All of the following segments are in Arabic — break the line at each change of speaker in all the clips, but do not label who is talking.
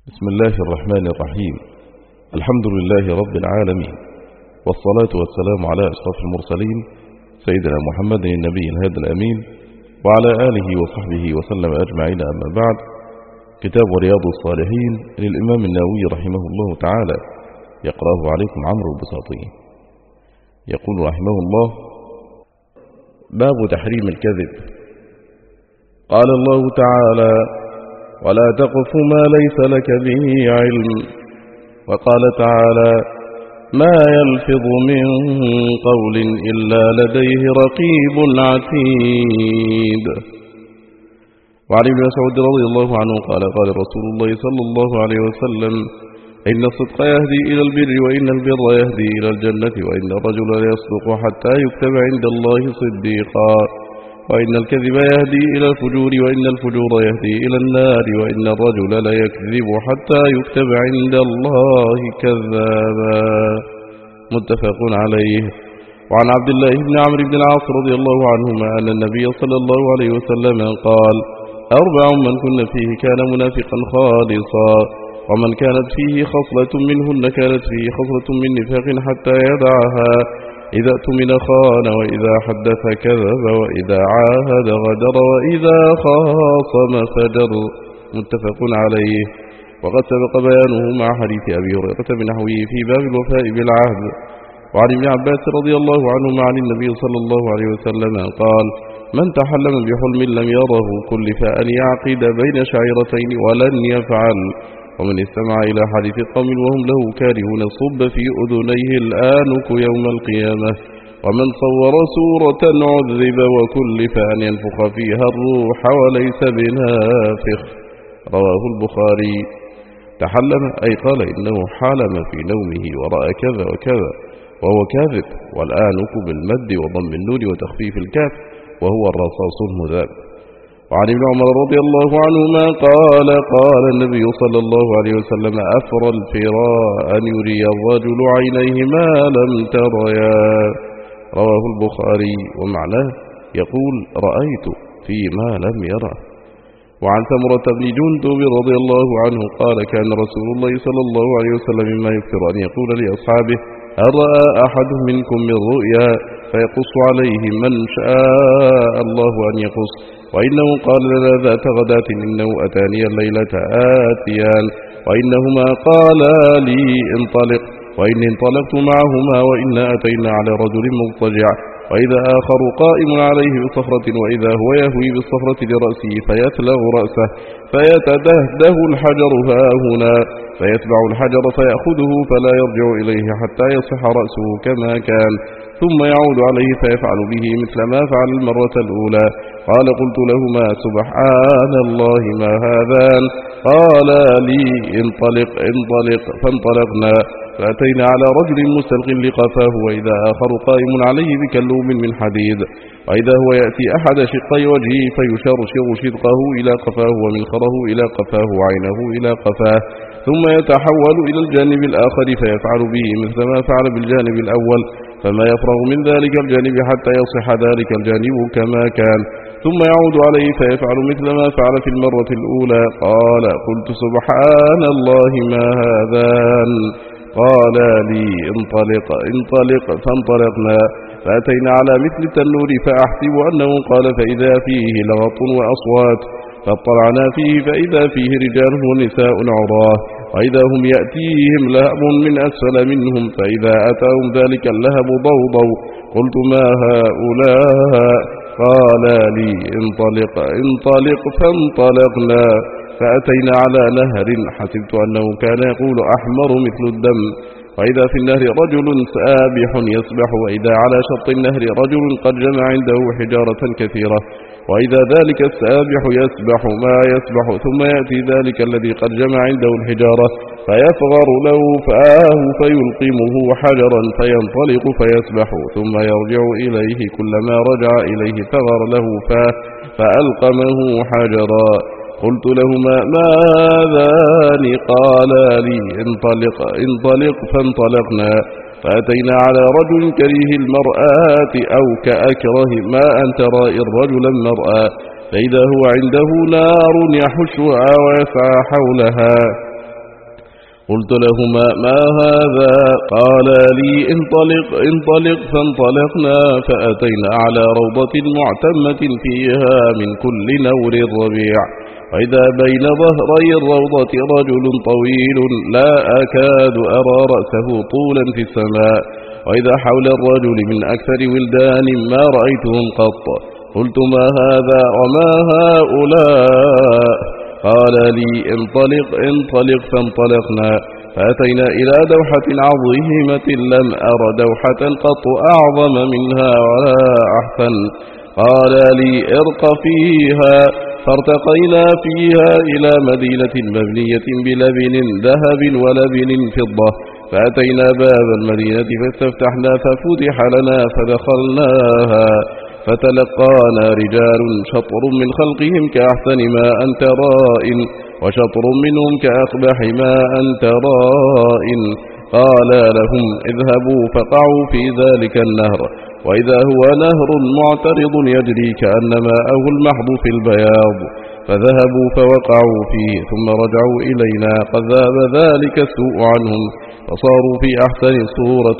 بسم الله الرحمن الرحيم. الحمد لله رب العالمين، والصلاة والسلام على أشرف المرسلين سيدنا محمد النبي الهادي الأمين وعلى آله وصحبه وسلم أجمعين. أما بعد، كتاب رياض الصالحين للإمام النووي رحمه الله تعالى، يقرأه عليكم عمرو البساطي. يقول رحمه الله: باب تحريم الكذب. قال الله تعالى: ولا تقف ما ليس لك به علم. وقال تعالى: ما يلفظ من قول إلا لديه رقيب عتيد. وعن ابن مسعود رضي الله عنه قال: قال رسول الله صلى الله عليه وسلم: إن الصدق يهدي إلى البر، وإن البر يهدي إلى الجنة، وإن الرجل ليصدق حتى يكتب عند الله صديقا، وإن الكذب يهدي إلى الفجور، وإن الفجور يهدي إلى النار، وإن الرجل ليكذب حتى يكتب عند الله كذابا. متفق عليه. وعن عبد الله بن عمرو بن العاص رضي الله عنهما أن النبي صلى الله عليه وسلم قال: أربع من كن فيه كان منافقا خالصا، ومن كانت فيه خصلة منهن كانت فيه خصلة من نفاق حتى يدعها: إذا اؤتمن خان، وإذا حدث كذب، وإذا عاهد غدر، وإذا خاصم فجر. متفق عليه. وقد سبق بيانه مع حديث أبي هريرة بنحوه في باب الوفاء بالعهد. وعن ابن عباس رضي الله عنهما عن النبي صلى الله عليه وسلم قال: من تحلم بحلم لم يره كلف أن يعقد بين شعيرتين ولن يفعل. ومن استمع إلى حديث قوم وهم له كارهون صب في أذنيه الآنك يوم القيامة. ومن صور سورة عذب وكلف أن ينفخ فيها الروح وليس بنافخ. رواه البخاري. تحلم أي قال إنه حلم في نومه ورأى كذا وكذا وهو كاذب، والآنك بالمد وضم النون وتخفيف الكاف، وهو الرصاص المذاب. وعن ابن عمر رضي الله عنهما قال: قال النبي صلى الله عليه وسلم: أفرى الفراء أن يري الرجل عينيه ما لم تريا. رواه البخاري. ومعناه يقول: رأيت فيما لم يره. وعن ثمرة بن جندب رضي الله عنه قال: كان رسول الله صلى الله عليه وسلم مما يكثر أن يقول لأصحابه: هل رأى أحد منكم من رؤيا؟ فيقص عليه من شاء الله أن يقص. وإنه قال لنا ذات غداة: إنه أتاني الليلة آتيان، وإنهما قالا لي انطلق، وإني انطلقت معهما، وإنا أتينا على رجل مضطجع، وإذا آخر قائم عليه بصخرة، وإذا هو يهوي بالصخرة لرأسه فيتلغ رأسه، فيتدهده الحجر هاهنا، فيتبع الحجر فيأخذه فلا يرجع إليه حتى يصح رأسه كما كان، ثم يعود عليه فيفعل به مثل ما فعل المرة الأولى. قال: قلت لهما: سبحان الله ما هذان؟ قالا لي: انطلق انطلق. فانطلقنا فأتينا على رجل مستلق لقفاه، وإذا آخر قائم عليه بكلوم من حديد، وإذا هو يأتي أحد شقي وجهه فيشرشر شدقه إلى قفاه، ومنخره إلى قفاه، وعينه إلى قفاه، ثم يتحول إلى الجانب الآخر فيفعل به مثل ما فعل بالجانب الأول، فما يفرغ من ذلك الجانب حتى يصح ذلك الجانب كما كان، ثم يعود عليه فيفعل مثل ما فعل في المرة الأولى. قال: قلت: سبحان الله ما هذان؟ قال لي: انطلق انطلق. فانطلقنا فأتينا على مثل التنور فأحسب أنه قال: فإذا فيه لغط وأصوات، فاطلعنا فيه فإذا فيه رجال ونساء عراه، وإذا هم يأتيهم لهب من أسفل منهم، فإذا أتاهم ذلك اللهب ضوضوا. قلت: ما هؤلاء؟ قال لي: انطلق انطلق. فانطلقنا فأتينا على نهر حسبت أنه كان يقول: أحمر مثل الدم، وإذا في النهر رجل سابح يسبح، وإذا على شط النهر رجل قد جمع عنده حجارة كثيرة، وإذا ذلك السابح يسبح ما يسبح، ثم يأتي ذلك الذي قد جمع عنده الحجارة فيفغر له فآه فيلقمه حجرا فينطلق فيسبح، ثم يرجع إليه، كلما رجع إليه فغر له فألقمه حجرا. قلت لهما: ماذان؟ قالا لي: انطلق انطلق. فانطلقنا فأتينا على رجل كريه المرآة أو كأكره ما أن ترى رجلا مرآة، فإذا هو عنده نار يحشها ويسعى حولها، قلت لهما ما هذا؟ قالا لي انطلق فانطلقنا فأتينا على روضة معتمة فيها من كل نور الربيع، وإذا بين ظهري الروضة رجل طويل لا أكاد أرى رأسه طولا في السماء، وإذا حول الرجل من أكثر ولدان ما رأيتهم قط. قلت ما هذا وما هؤلاء؟ قال لي انطلق فانطلقنا فأتينا إلى دوحة عظيمة لم أر دوحة قط أعظم منها ولا أحسن. قال لي ارق فيها، فارتقينا فيها إلى مدينة مبنية بلبن ذهب ولبن فضة، فأتينا باب المدينة فاستفتحنا ففتح لنا فدخلناها، فتلقانا رجال شطر من خلقهم كأحسن ما أنت رائن، وشطر منهم كأقبح ما أنت رائن. قال لهم اذهبوا فقعوا في ذلك النهر، وإذا هو نهر معترض يجري كأن ماءه المحض في البياض، فذهبوا فوقعوا فيه ثم رجعوا إلينا قد ذهب ذلك السوء عنهم فصاروا في أحسن صورة.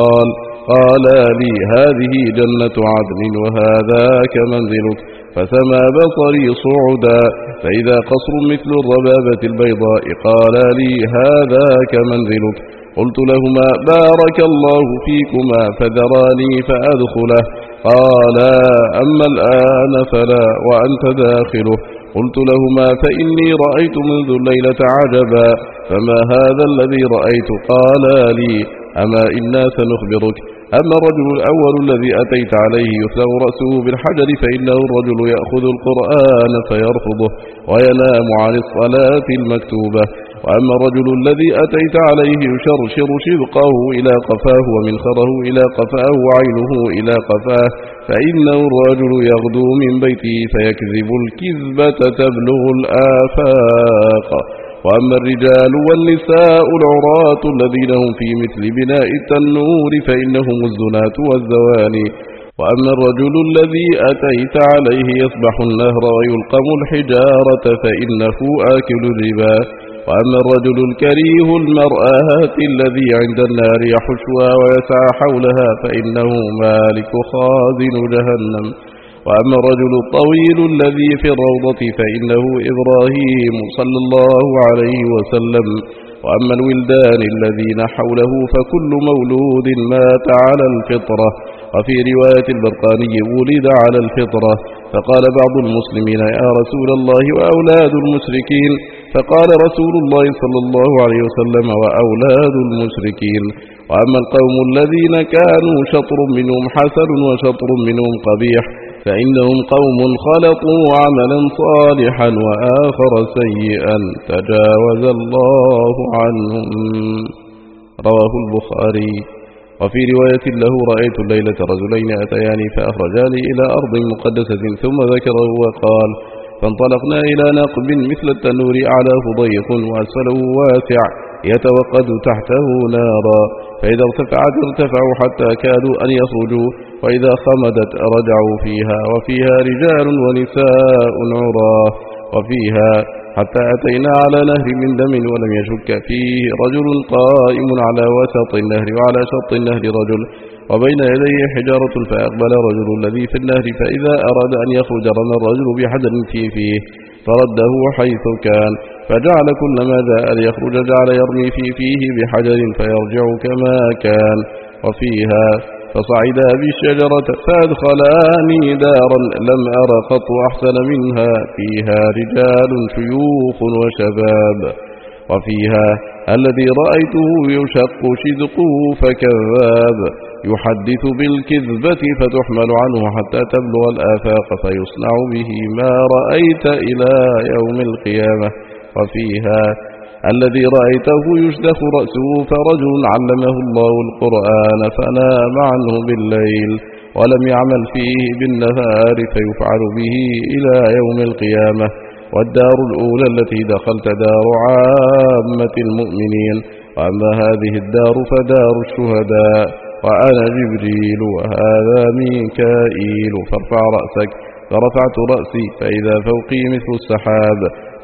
قال لي هذه جنة عدن وهذاك منزلك، فسمى بصري صعدا فإذا قصر مثل الربابة البيضاء. قال لي هذاك منزلك. قلت لهما بارك الله فيكما فذراني فأدخله. قالا أما الآن فلا وأنت داخله. قلت لهما فإني رأيت منذ الليلة عجبا، فما هذا الذي رأيت؟ قالا لي أما إنا سنخبرك. أما الرجل الأول الذي أتيت عليه يثلغ رأسه بالحجر فإنه الرجل يأخذ القرآن فيرفضه وينام عن الصلاة المكتوبة. وأما الرجل الذي أتيت عليه يشرشر شدقه إلى قفاه ومنخره إلى قفاه وعينه إلى قفاه، فإنه الرجل يغدو من بيته فيكذب الكذبة تبلغ الآفاق. وأما الرجال والنساء العراة الذين هم في مثل بناء التنور فإنهم الزناة والزواني. وأما الرجل الذي أتيت عليه يصبح النهر ويلقم الحجارة فإنه آكل الربا. وأما الرجل الكريه المرآة الذي عند النار يحشها ويسعى حولها فإنه مالك خازن جهنم. وأما الرجل الطويل الذي في الروضة فإنه إبراهيم صلى الله عليه وسلم. وأما الولدان الذين حوله فكل مولود مات على الفطرة. وفي رواية البرقاني ولد على الفطرة. فقال بعض المسلمين يا رسول الله وأولاد المشركين؟ فقال رسول الله صلى الله عليه وسلم وأولاد المشركين. وأما القوم الذين كانوا شطر منهم حسن وشطر منهم قبيح فإنهم قوم خلطوا عملا صالحا وآخر سيئا تجاوز الله عنهم. رواه البخاري. وفي رواية له رأيت الليلة رجلين أتياني فأخرجاني إلى أرض مقدسة ثم ذكره وقال فانطلقنا إلى نقب مثل التنور أعلاه ضيق وأسفله واسع يتوقد تحته نارا، فإذا ارتفعت ارتفعوا حتى كادوا أن يخرجوا، وإذا خمدت رجعوا فيها، وفيها رجال ونساء عراه، وفيها حتى أتينا على نهر من دم ولم يشك فيه رجل قائم على وسط النهر وعلى شط النهر رجل، وبين يديه حجارة، فأقبل رجل الذي في النهر فإذا أراد أن يخرج رمى الرجل بحجر فيه فرده حيث كان، فجعل كلما جاء ليخرج جعل يرمي فيه بحجر فيرجع كما كان. وفيها فصعدا بالشجرة فأدخلاني دارا لم أر قط أحسن منها، فيها رجال شيوخ وشباب. وفيها الذي رأيته يشق شدقه فكذاب، يحدث بالكذبة فتحمل عنه حتى تبلغ الآفاق فيصنع به ما رأيت إلى يوم القيامة. وفيها الذي رأيته يشدخ رأسه فرجل علمه الله القرآن فنام عنه بالليل ولم يعمل فيه بالنهار فيفعل به إلى يوم القيامة. والدار الأولى التي دخلت دار عامة المؤمنين، وأما هذه الدار فدار الشهداء، وأنا جبريل وهذا ميكائيل، فارفع رأسك. فرفعت رأسي فإذا فوقي مثل السحاب،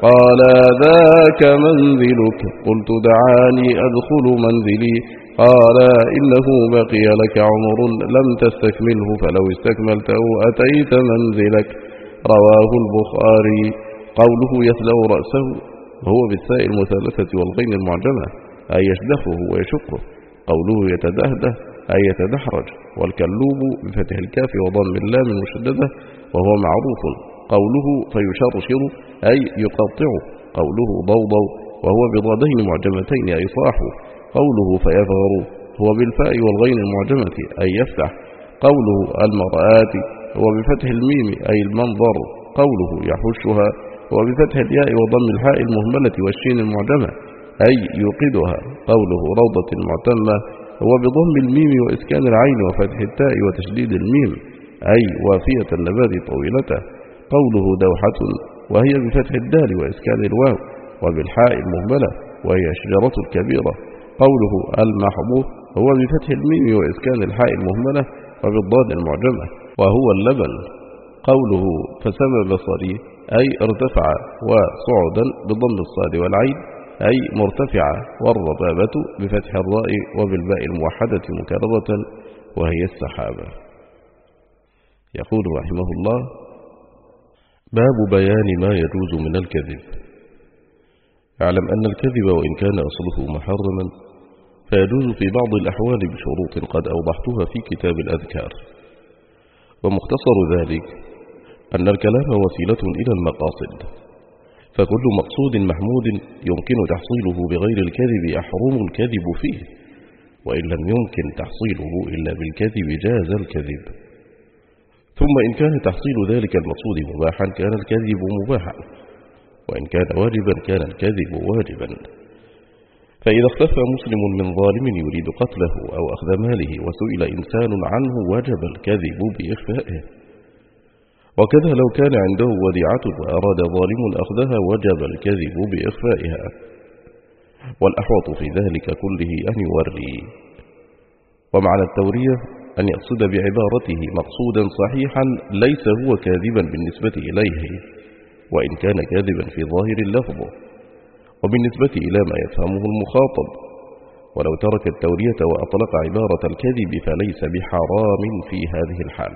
قال ذاك منزلك. قلت دعاني أدخل منزلي. قال إنه بقي لك عمر لم تستكمله، فلو استكملته أتيت منزلك. رواه البخاري. قوله يثلأ رأسه هو بالثاء المثلثة والغين المعجمة أي يشدخه ويشقه. قوله يتدهده أي يتدحرج. والكلوب بفتح الكاف وضم اللام المشددة وهو معروف. قوله فيشرشر أي يقطعه. قوله ضوضو وهو بضادين معجمتين أي صاحوا. قوله فيفغر هو بالفاء والغين المعجمة أي يفتح. قوله المرآت هو بفتح الميم أي المنظر. قوله يحشها هو بفتح الياء وضم الحاء المهملة والشين المعجمة أي يوقدها. قوله روضة معتمة هو بضم الميم وإسكان العين وفتح التاء وتشديد الميم أي وافية النبات طويلته. قوله دوحة وهي بفتح الدال وإسكان الواو وبالحاء المهملة وهي الشجرة الكبيرة. قوله المحبوب هو بفتح الميم وإسكان الحاء المهملة وبالضاد المعجمة وهو اللبن. قوله فسمى بصري أي ارتفع وصعدا بضم الصاد والعين أي مرتفعة. والربابة بفتح الراء وبالباء الموحدة مكررة وهي السحابة. يقول رحمه الله: باب بيان ما يجوز من الكذب. اعلم أن الكذب وإن كان أصله محرما فيجوز في بعض الأحوال بشروط قد أوضحتها في كتاب الأذكار. ومختصر ذلك أن الكلام وسيلة إلى المقاصد، فكل مقصود محمود يمكن تحصيله بغير الكذب يحرم الكذب فيه، وإن لم يمكن تحصيله إلا بالكذب جاز الكذب. ثم إن كان تحصيل ذلك المقصود مباحا كان الكذب مباحا، وإن كان واجبا كان الكذب واجبا. فإذا اختفى مسلم من ظالم يريد قتله أو أخذ ماله وسئل إنسان عنه وجب الكذب بإخفائه. وكذا لو كان عنده وديعة وأراد ظالم أخذها وجب الكذب بإخفائها. والأحوط في ذلك كله أن يوري. ومعنى التورية أن يقصد بعبارته مقصودا صحيحا ليس هو كاذبا بالنسبة إليه، وإن كان كاذبا في ظاهر اللفظ وبالنسبة إلى ما يفهمه المخاطب. ولو ترك التورية وأطلق عبارة الكذب فليس بحرام في هذه الحال.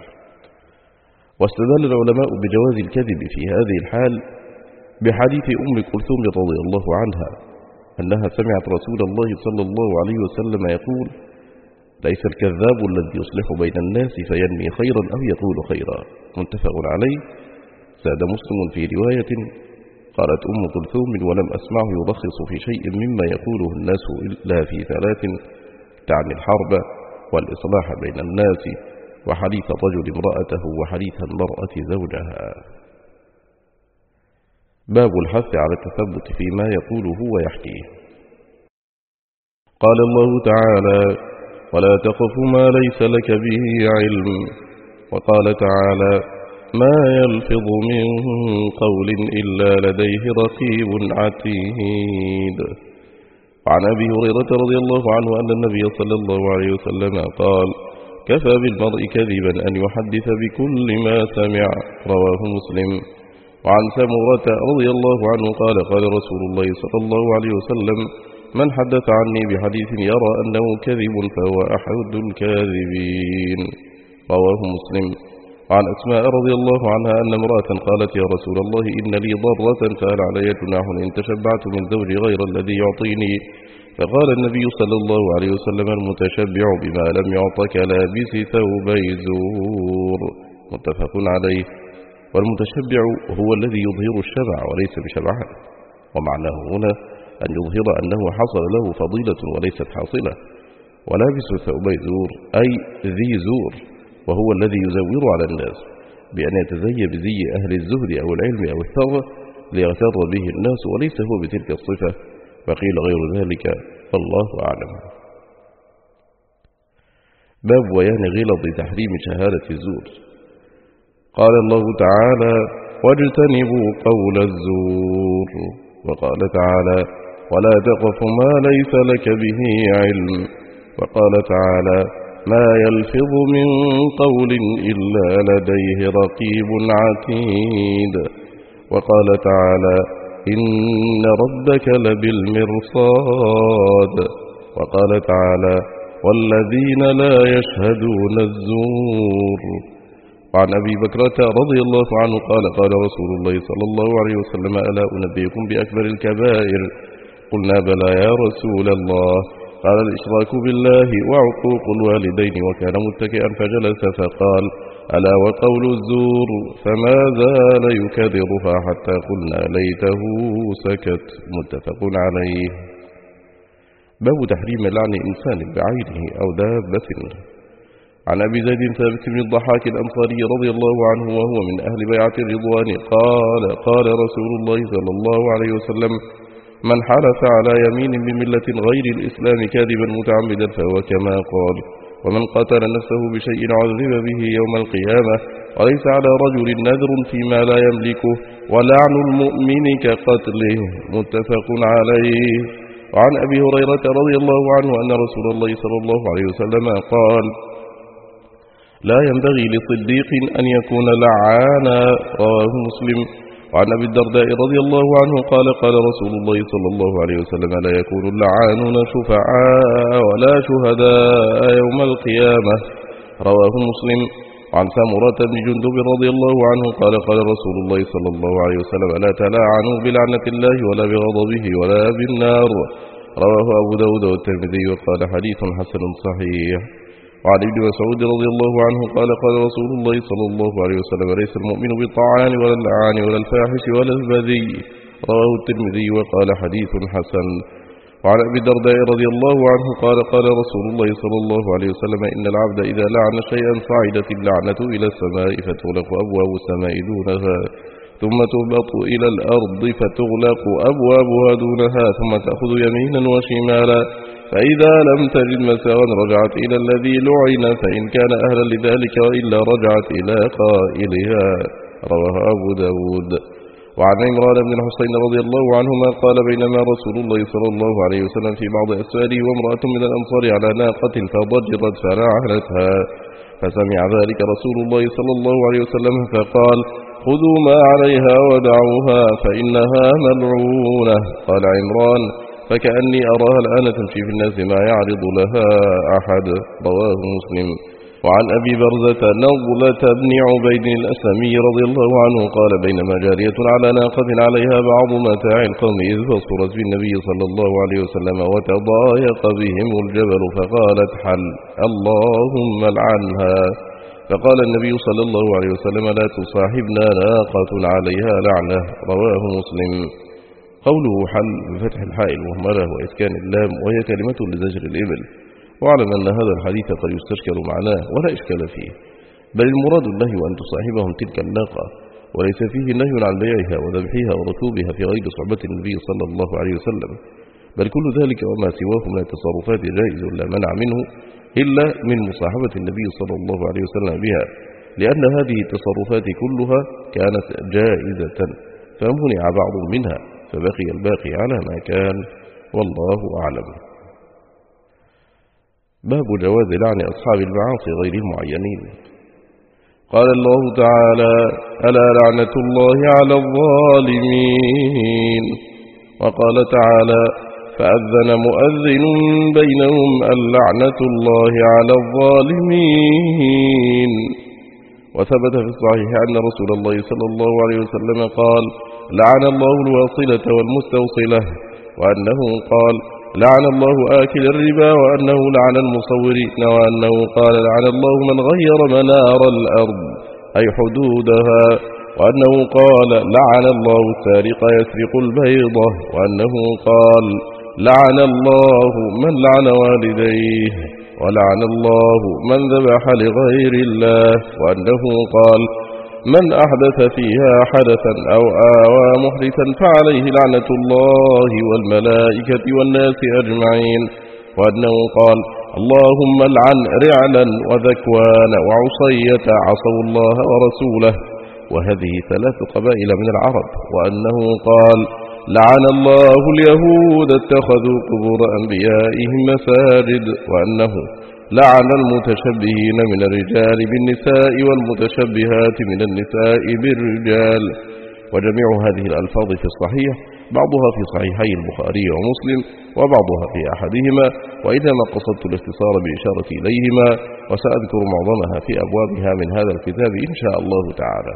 واستدل العلماء بجواز الكذب في هذه الحال بحديث أم كلثوم رضي الله عنها أنها سمعت رسول الله صلى الله عليه وسلم يقول: ليس الكذاب الذي يصلح بين الناس فينمي خيرا أو يقول خيرا. متفق عليه. زاد مسلم في رواية: قالت أم كلثوم: ولم أسمعه يرخص في شيء مما يقوله الناس إلا في ثلاث، تعني الحرب والإصلاح بين الناس وحديث الرجل امرأته وحديث المرأة زوجها. باب الحث على التثبت فيما يقوله ويحكيه. قال الله تعالى: ولا تقف ما ليس لك به علم. وقال تعالى: ما يلفظ من قول إلا لديه رقيب عتيد. وعن أبي هريرة رضي الله عنه أن النبي صلى الله عليه وسلم قال: كفى بالمرء كذبا أن يحدث بكل ما سمع. رواه مسلم. وعن سمرة رضي الله عنه قال: قال رسول الله صلى الله عليه وسلم: من حدث عني بحديث يرى أنه كذب فهو أحد الكاذبين. رواه مسلم. وعن أسماء رضي الله عنها أن امرأة قالت: يا رسول الله إن لي ضرة فهل علي جناح إن تشبعت من زوجي غير الذي يعطيني؟ فقال النبي صلى الله عليه وسلم: المتشبع بما لم يعط كلابس ثوبي زور. متفق عليه. والمتشبع هو الذي يظهر الشبع وليس بشبعان. ومعناه هنا أن يظهر أنه حصل له فضيلة وليست حاصلة. ولابس ثوبي زور أي ذي زور، وهو الذي يزور على الناس بأن يتزي بزي أهل الزهد أو العلم أو الثروة ليغتر به الناس، وليس هو بتلك الصفة. وقيل غير ذلك، والله أعلم. باب بيان غلظ تحريم شهادة الزور. قال الله تعالى: واجتنبوا قول الزور. وقال تعالى: ولا تقف ما ليس لك به علم. وقال تعالى: ما يلفظ من قول إلا لديه رقيب عتيد. وقال تعالى: إن ربك لبالمرصاد. وقال تعالى والذين لا يشهدون الزور. وعن أبي بكرة رضي الله عنه قال قال رسول الله صلى الله عليه وسلم ألا أنبئكم بأكبر الكبائر؟ قلنا بلى يا رسول الله. قال الإشراك بالله وعقوق الوالدين. وكان متكئا فجلس فقال ألا وقول الزور. فما زال يكررها حتى قلنا ليته سكت. متفق عليه. باب تحريم لعن إنسان بعينه أو دابة. عن أبي زيد ثابت بن الضحاك الأنصاري رضي الله عنه وهو من أهل بيعة الرضوان قال قال رسول الله صلى الله عليه وسلم من حلف على يمين بملة غير الإسلام كاذبا متعمدا فهو كما قال. ومن قتل نفسه بشيء عذب به يوم القيامة. وليس على رجل نذر فيما لا يملكه. ولعن المؤمن كقتله. متفق عليه. وعن أبي هريرة رضي الله عنه أن رسول الله صلى الله عليه وسلم قال لا ينبغي لصديق أن يكون لعانا. رواه مسلم. وعن أبي الدرداء رضي الله عنه قال قال رسول الله صلى الله عليه وسلم لا يكون اللعانون شفعاء ولا شهداء يوم القيامة. رواه مسلم. وعن سامرة بن جندب رضي الله عنه قال قال رسول الله صلى الله عليه وسلم لا تلاعنوا بلعنة الله ولا بغضبه ولا بالنار. رواه أبو داود والترمذي وقال حديث حسن صحيح. وعن ابن مسعود رضي الله عنه قال قال رسول الله صلى الله عليه وسلم ليس المؤمن بالطعان ولا اللعان ولا الفاحش ولا البذي. رواه الترمذي وقال حديث حسن. وعن أبي الدرداء رضي الله عنه قال قال رسول الله صلى الله عليه وسلم إن العبد إذا لعن شيئا صعدت اللعنة إلى السماء فتغلق أبواب السماء دونها ثم تهبط إلى الأرض فتغلق أبوابها دونها ثم تأخذ يمينا وشمالا فإذا لم تجد مساغا رجعت إلى الذي لعن فإن كان أهلا لذلك وإلا رجعت إلى قائلها. رواه أبو داود. وعن عمران بن الحسين رضي الله عنهما قال بينما رسول الله صلى الله عليه وسلم في بعض أسفاره وامرأة من الأنصار على ناقة فضجرت فلعنتها فسمع ذلك رسول الله صلى الله عليه وسلم فقال خذوا ما عليها ودعوها فإنها ملعونة. قال عمران فكأني أراها الآن تمشي في الناس ما يعرض لها أحد. رواه مسلم. وعن أبي برزة نضلة بن عبيد الأسلمي رضي الله عنه قال بينما جارية على ناقة عليها بعض متاع القوم إذ بصرت بالنبي صلى الله عليه وسلم وتضايق بهم الجبل فقالت حل اللهم لعنها. فقال النبي صلى الله عليه وسلم لا تصاحبنا ناقة عليها لعنة. رواه مسلم. قوله حل بفتح الحاء المهملة وإسكان اللام وهي كلمة لزجر الإبل. واعلم أن هذا الحديث قد يستشكل معناه ولا إشكال فيه بل المراد النهي أن تصاحبهم تلك الناقة وليس فيه نهي عن بيعها وذبحها وركوبها في غير صحبة النبي صلى الله عليه وسلم بل كل ذلك وما سواه من التصرفات جائز لا منع منه إلا من مصاحبة النبي صلى الله عليه وسلم بها لأن هذه التصرفات كلها كانت جائزة فمنع بعض منها فبقي الباقي على ما كان والله أعلم. باب جواز لعن أصحاب المعاصي غير المعينين. قال الله تعالى ألا لعنة الله على الظالمين. وقال تعالى فأذن مؤذن بينهم اللعنة الله على الظالمين. وثبت في الصحيح أن رسول الله صلى الله عليه وسلم قال لعن الله الواصلة والمستوصلة وأنه قال لعن الله آكل الربا وأنه لعن المصورين وأنه قال لعن الله من غير منار الأرض أي حدودها وأنه قال لعن الله السارق يسرق البيضة وأنه قال لعن الله من لعن والديه ولعن الله من ذبح لغير الله وأنه قال من أحدث فيها حدثا أو آوى محدثا فعليه لعنة الله والملائكة والناس أجمعين وأنه قال اللهم لعن رعلا وذكوان وعصية عصوا الله ورسوله وهذه 3 قبائل من العرب وأنه قال لعن الله اليهود اتخذوا قبور أنبيائهم مساجد وأنه لعن المتشبهين من الرجال بالنساء والمتشبهات من النساء بالرجال وجميع هذه الألفاظ في الصحيح، بعضها في صحيحي البخاري ومسلم وبعضها في أحدهما، وإنما قصدت الاختصار بإشارة إليهما، وسأذكر معظمها في أبوابها من هذا الكتاب إن شاء الله تعالى.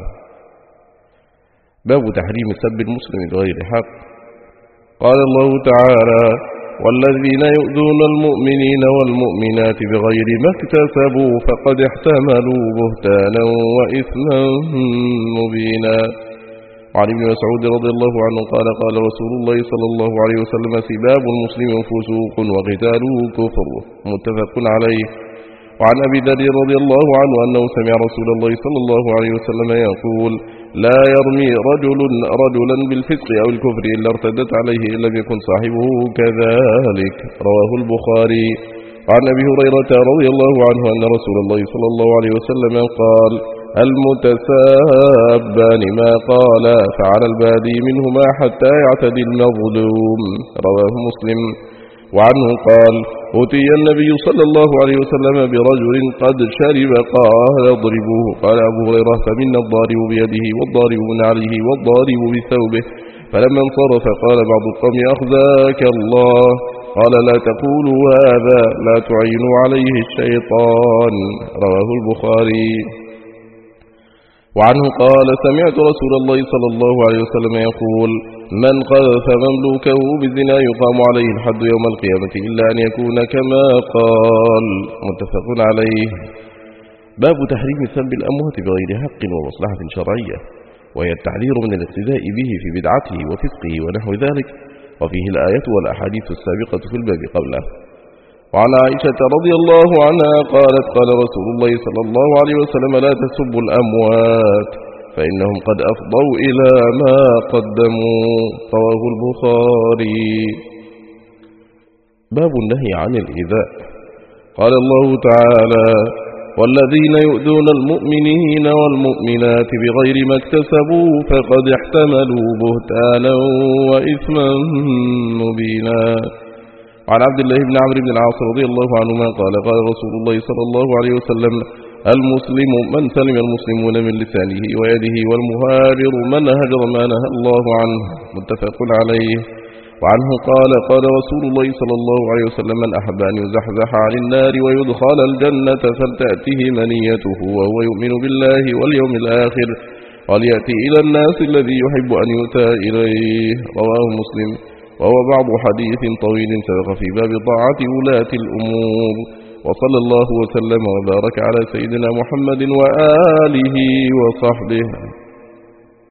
باب تحريم سب المسلم بغير حق. قال الله تعالى: والذين يؤذون المؤمنين والمؤمنات بغير ما اكتسبوا فقد احتملوا بهتانا وإثما مبينا. وعن ابن مسعود رضي الله عنه قال: قال رسول الله صلى الله عليه وسلم: سباب المسلم فسوق وقتاله كفر، متفق عليه. وعن أبي ذر رضي الله عنه أنه سمع رسول الله صلى الله عليه وسلم يقول: لا يرمي رجلا بالفسق أو الكفر إلا ارتدت عليه إن لم يكن صاحبه كذلك، رواه البخاري. وعن أبي هريرة رضي الله عنه أن رسول الله صلى الله عليه وسلم قال: المتسابان ما قال فعلى البادي منهما حتى يعتدي المظلوم، رواه مسلم. وعنه قال: أتي النبي صلى الله عليه وسلم برجل قد شرب قال: اضربوه. قال أبو هريرة: فمنا الضارب بيده والضارب بنعله والضارب بثوبه. فلما انصرف قال بعض القوم: أخزاك الله. قال: لا تقولوا هذا، لا تعينوا عليه الشيطان، رواه البخاري. وعنه قال: سمعت رسول الله صلى الله عليه وسلم يقول: من قذف مملوكه بزنا يقام عليه الحد يوم القيامة إلا أن يكون كما قال، متفق عليه. باب تحريم سب الأموات بغير حق ومصلحة شرعية، وهي التعلير من الاقتداء به في بدعته وفسقه ونحو ذلك، وفيه الآية والأحاديث السابقة في الباب قبله. وعن عائشة رضي الله عنها قالت: قال رسول الله صلى الله عليه وسلم: لا تسبوا الأموات فإنهم قد أفضوا إلى ما قدموا، رواه البخاري. باب النهي عن الإيذاء. قال الله تعالى: والذين يؤذون المؤمنين والمؤمنات بغير ما اكتسبوا فقد احتملوا بهتانا وإثما مبينا. وعن عبد الله بن عمرو بن العاص رضي الله عنهما قال: قال رسول الله صلى الله عليه وسلم: المسلم من سلم المسلمون من لسانه ويده، والمهاجر من هجر ما نهى الله عنه، متفق عليه. وعنه قال: قال رسول الله صلى الله عليه وسلم: من أحب أن يزحزح عن النار ويدخل الجنة فلتأته منيته وهو يؤمن بالله واليوم الآخر وليأتي إلى الناس الذي يحب أن يؤتى إليه، رواه مسلم. وهو بعض حديث طويل سبق في باب طاعة ولاة الأمور. وصلى الله وسلم وبارك على سيدنا محمد وآله وصحبه.